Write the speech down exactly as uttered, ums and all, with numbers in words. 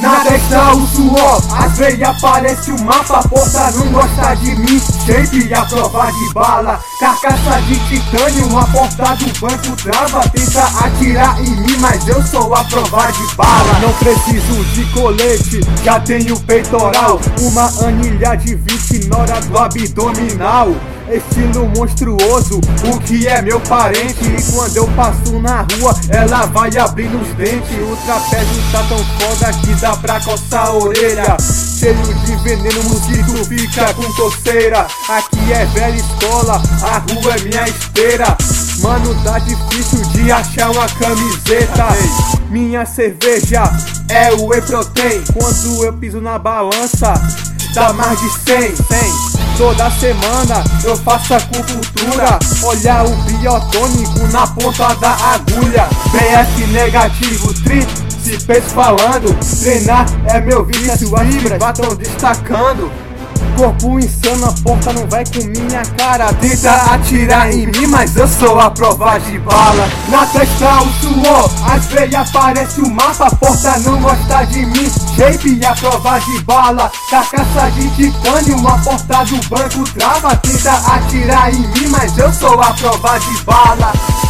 Na testa o suor, as veias parece um mapa. A porta não gosta de mim, shape a prova de bala. Carcaça de titânio, a porta do banco trava. Tenta atirar em mim, mas eu sou a prova de bala. Não preciso de colete, já tenho peitoral. Uma anilha de vinte nora do abdominal. Estilo monstruoso, o que é meu parente. E quando eu passo na rua, ela vai abrindo os dentes. O trapézio tá tão foda que dá pra coçar a orelha. Cheio de veneno, mosquito fica com coceira. Aqui é velha escola, a rua é minha esteira. Mano, tá difícil de achar uma camiseta. Minha cerveja é o Whey Protein. Quando eu piso na balança, dá mais de cem. Toda semana eu faço acupuntura. Olha o biotônico na ponta da agulha. B F negativo, tríceps falando. Treinar é meu vício, as fibras tão destacando. Corpo insano, a porta não vai com minha cara. Tenta atirar em mim, mas eu sou a prova de bala. Na testa o suor, as veias parece um mapa. A porta não gosta de mim, shape a prova de bala. Carcaça de titânio, a porta do banco trava. Tenta atirar em mim, mas eu sou a prova de bala.